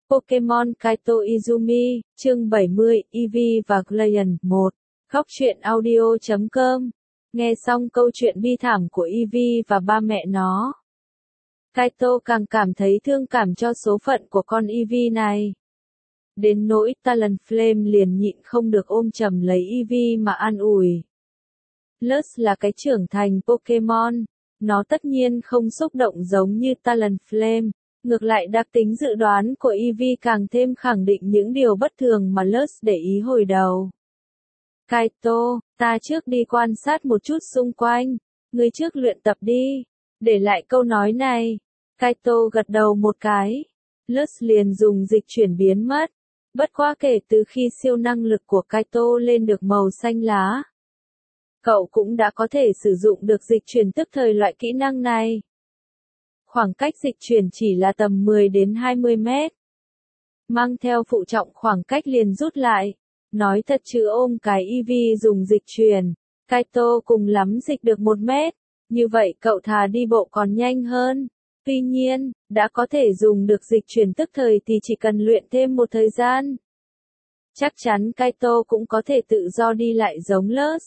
Pokemon Kaito Izumi, chương 70, Eevee và Glacian 1. Góc truyện audio.com. Nghe xong câu chuyện bi thảm của Eevee và ba mẹ nó, Kaito càng cảm thấy thương cảm cho số phận của con Eevee này. Đến nỗi Talonflame liền nhịn không được ôm chầm lấy Eevee mà an ủi. Lurs là cái trưởng thành Pokemon, nó tất nhiên không xúc động giống như Talonflame. Ngược lại đặc tính dự đoán của Eevee càng thêm khẳng định những điều bất thường mà Lurs để ý hồi đầu. Kaito, ta trước đi quan sát một chút xung quanh, ngươi trước luyện tập đi. Để lại câu nói này, Kaito gật đầu một cái. Lurs liền dùng dịch chuyển biến mất. Bất quá kể từ khi siêu năng lực của Kaito lên được màu xanh lá, cậu cũng đã có thể sử dụng được dịch chuyển tức thời loại kỹ năng này. Khoảng cách dịch chuyển chỉ là tầm 10 đến 20 mét. Mang theo phụ trọng khoảng cách liền rút lại. Nói thật chứ ôm cái Eevee dùng dịch chuyển, Kaito cùng lắm dịch được 1 mét. Như vậy cậu thà đi bộ còn nhanh hơn. Tuy nhiên, đã có thể dùng được dịch chuyển tức thời thì chỉ cần luyện thêm một thời gian. Chắc chắn Kaito cũng có thể tự do đi lại giống Lurs.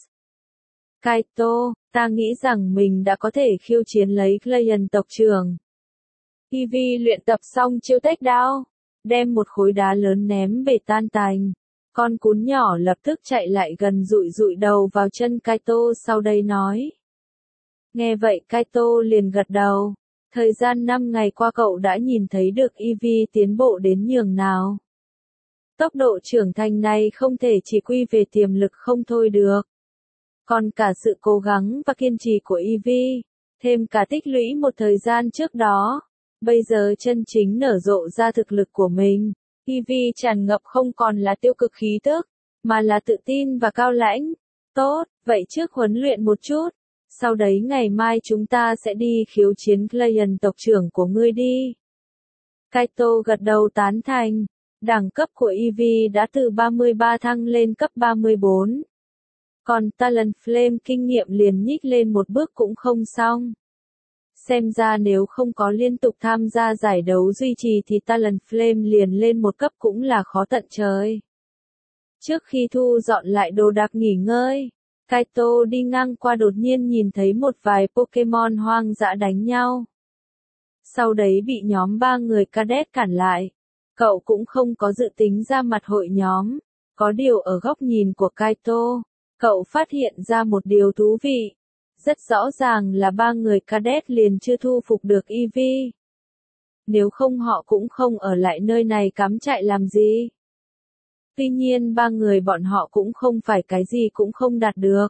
Kaito, ta nghĩ rằng mình đã có thể khiêu chiến lấy Glacian tộc trưởng. Eevee luyện tập xong chiêu tách đao, đem một khối đá lớn ném về tan tành. Con cún nhỏ lập tức chạy lại gần dụi đầu vào chân Kaito sau đây nói. Nghe vậy Kaito liền gật đầu. Thời gian 5 ngày qua cậu đã nhìn thấy được Eevee tiến bộ đến nhường nào. Tốc độ trưởng thành này không thể chỉ quy về tiềm lực không thôi được. Còn cả sự cố gắng và kiên trì của Eevee, thêm cả tích lũy một thời gian trước đó, bây giờ chân chính nở rộ ra thực lực của mình. Eevee tràn ngập không còn là tiêu cực khí tức, mà là tự tin và cao lãnh. Tốt, vậy trước huấn luyện một chút, sau đấy ngày mai chúng ta sẽ đi khiêu chiến Glacian tộc trưởng của ngươi đi. Kaito gật đầu tán thành. Đẳng cấp của Eevee đã từ 33 thăng lên cấp 34. Còn Talonflame kinh nghiệm liền nhích lên một bước cũng không xong. Xem ra nếu không có liên tục tham gia giải đấu duy trì thì Talonflame liền lên một cấp cũng là khó tận trời. Trước khi thu dọn lại đồ đạc nghỉ ngơi, Kaito đi ngang qua đột nhiên nhìn thấy một vài Pokemon hoang dã đánh nhau. Sau đấy bị nhóm 3 người cadet cản lại. Cậu cũng không có dự tính ra mặt hội nhóm. Có điều ở góc nhìn của Kaito, cậu phát hiện ra một điều thú vị. Rất rõ ràng là 3 người cadet liền chưa thu phục được Eevee. Nếu không họ cũng không ở lại nơi này cắm trại làm gì. Tuy nhiên 3 người bọn họ cũng không phải cái gì cũng không đạt được.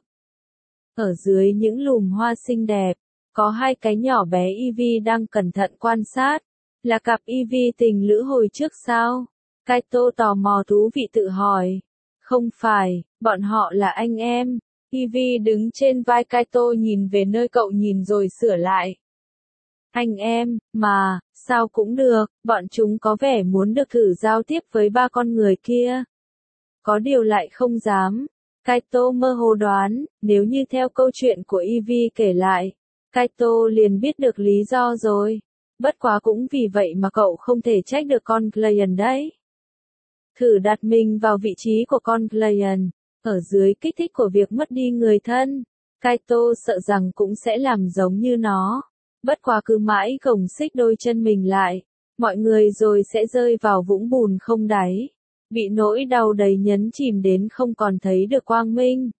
Ở dưới những lùm hoa xinh đẹp, có 2 cái nhỏ bé Eevee đang cẩn thận quan sát. Là cặp Eevee tình lữ hồi trước sao? Kaito tò mò thú vị tự hỏi. Không phải, bọn họ là anh em. Eevee đứng trên vai Kaito nhìn về nơi cậu nhìn rồi sửa lại. Anh em, mà, sao cũng được, bọn chúng có vẻ muốn được thử giao tiếp với 3 con người kia. Có điều lại không dám. Kaito mơ hồ đoán, nếu như theo câu chuyện của Eevee kể lại, Kaito liền biết được lý do rồi. Bất quá cũng vì vậy mà cậu không thể trách được con Glacian đấy. Thử đặt mình vào vị trí của con Glacian, ở dưới kích thích của việc mất đi người thân, Kaito sợ rằng cũng sẽ làm giống như nó. Bất quá cứ mãi gồng xích đôi chân mình lại, mọi người rồi sẽ rơi vào vũng bùn không đáy, bị nỗi đau đầy nhấn chìm đến không còn thấy được quang minh.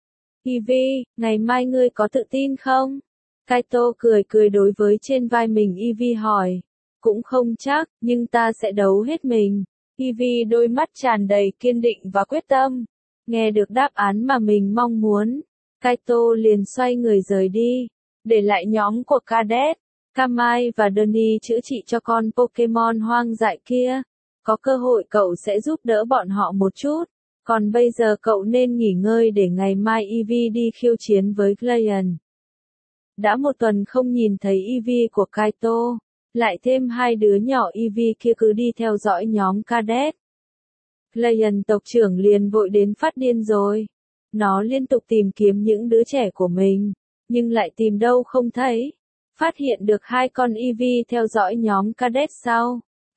Eevee, ngày mai ngươi có tự tin không? Kaito cười đối với trên vai mình Eevee hỏi. Cũng không chắc, nhưng ta sẽ đấu hết mình. Eevee đôi mắt tràn đầy kiên định và quyết tâm. Nghe được đáp án mà mình mong muốn, Kaito liền xoay người rời đi, để lại nhóm của Cadet, Kamai và Donnie chữa trị cho con Pokemon hoang dại kia. Có cơ hội cậu sẽ giúp đỡ bọn họ một chút. Còn bây giờ cậu nên nghỉ ngơi để ngày mai Eevee đi khiêu chiến với Glacian. Đã 1 tuần không nhìn thấy Eevee của Kaito, lại thêm 2 đứa nhỏ Eevee kia cứ đi theo dõi nhóm cadet. Glacian tộc trưởng liền vội đến phát điên rồi. Nó liên tục tìm kiếm những đứa trẻ của mình, nhưng lại tìm đâu không thấy. Phát hiện được 2 con Eevee theo dõi nhóm cadet sau,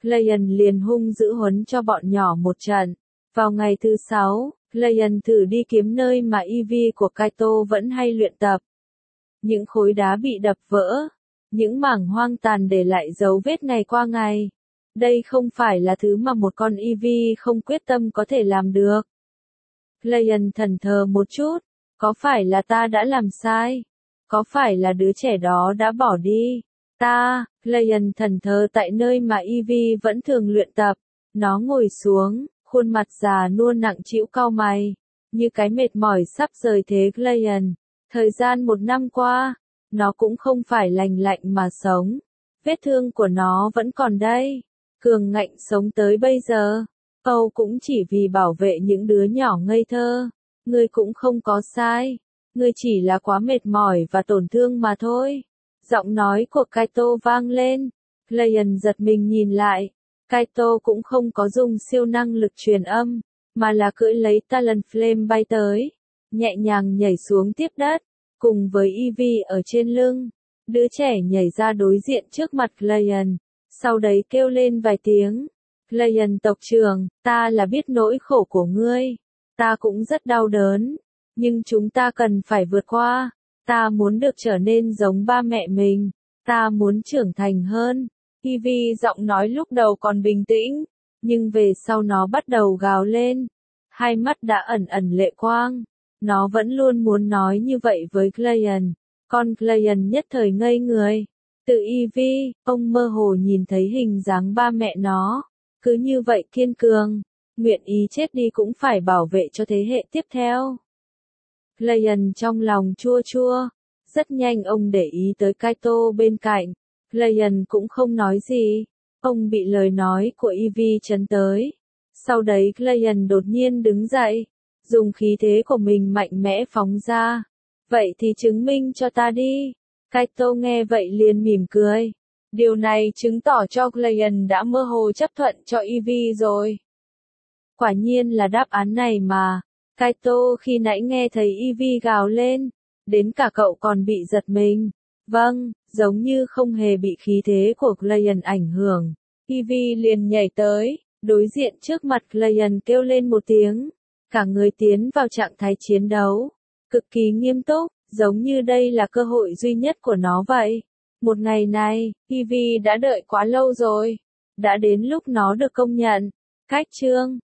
Glacian liền hung dữ huấn cho bọn nhỏ một trận. Vào ngày thứ 6, Glacian thử đi kiếm nơi mà Eevee của Kaito vẫn hay luyện tập. Những khối đá bị đập vỡ, những mảng hoang tàn để lại dấu vết ngày qua ngày. Đây không phải là thứ mà một con Eevee không quyết tâm có thể làm được. Glacian thẫn thờ một chút, có phải là ta đã làm sai? Có phải là đứa trẻ đó đã bỏ đi? Glacian thẫn thờ tại nơi mà Eevee vẫn thường luyện tập. Nó ngồi xuống, khuôn mặt già nua nặng trĩu cau mày, như cái mệt mỏi sắp rời thế Glacian. Thời gian 1 năm qua, nó cũng không phải lành lạnh mà sống. Vết thương của nó vẫn còn đây. Cường ngạnh sống tới bây giờ. Cũng chỉ vì bảo vệ những đứa nhỏ ngây thơ. Ngươi cũng không có sai. Ngươi chỉ là quá mệt mỏi và tổn thương mà thôi. Giọng nói của Kaito vang lên. Glacian giật mình nhìn lại. Kaito cũng không có dùng siêu năng lực truyền âm, mà là cưỡi lấy Talonflame bay tới, nhẹ nhàng nhảy xuống tiếp đất, cùng với Eevee ở trên lưng. Đứa trẻ nhảy ra đối diện trước mặt Glacian, sau đấy kêu lên vài tiếng. Glacian tộc trưởng, ta là biết nỗi khổ của ngươi. Ta cũng rất đau đớn, nhưng chúng ta cần phải vượt qua. Ta muốn được trở nên giống ba mẹ mình. Ta muốn trưởng thành hơn. Eevee giọng nói lúc đầu còn bình tĩnh, nhưng về sau nó bắt đầu gào lên. Hai mắt đã ẩn ẩn lệ quang. Nó vẫn luôn muốn nói như vậy với Glacian. Con Glacian nhất thời ngây người. Từ Eevee, ông mơ hồ nhìn thấy hình dáng ba mẹ nó. Cứ như vậy kiên cường, nguyện ý chết đi cũng phải bảo vệ cho thế hệ tiếp theo. Glacian trong lòng chua chua. Rất nhanh ông để ý tới Kaito bên cạnh. Glacian cũng không nói gì. Ông bị lời nói của Eevee chấn tới. Sau đấy Glacian đột nhiên đứng dậy, dùng khí thế của mình mạnh mẽ phóng ra. Vậy thì chứng minh cho ta đi. Kaito nghe vậy liền mỉm cười. Điều này chứng tỏ cho Glacian đã mơ hồ chấp thuận cho Eevee rồi. Quả nhiên là đáp án này mà. Kaito khi nãy nghe thấy Eevee gào lên, đến cả cậu còn bị giật mình. Vâng, giống như không hề bị khí thế của Glacian ảnh hưởng. Eevee liền nhảy tới, đối diện trước mặt Glacian kêu lên một tiếng. Cả người tiến vào trạng thái chiến đấu. Cực kỳ nghiêm túc, giống như đây là cơ hội duy nhất của nó vậy. Một ngày này, Eevee đã đợi quá lâu rồi. Đã đến lúc nó được công nhận. Cách chương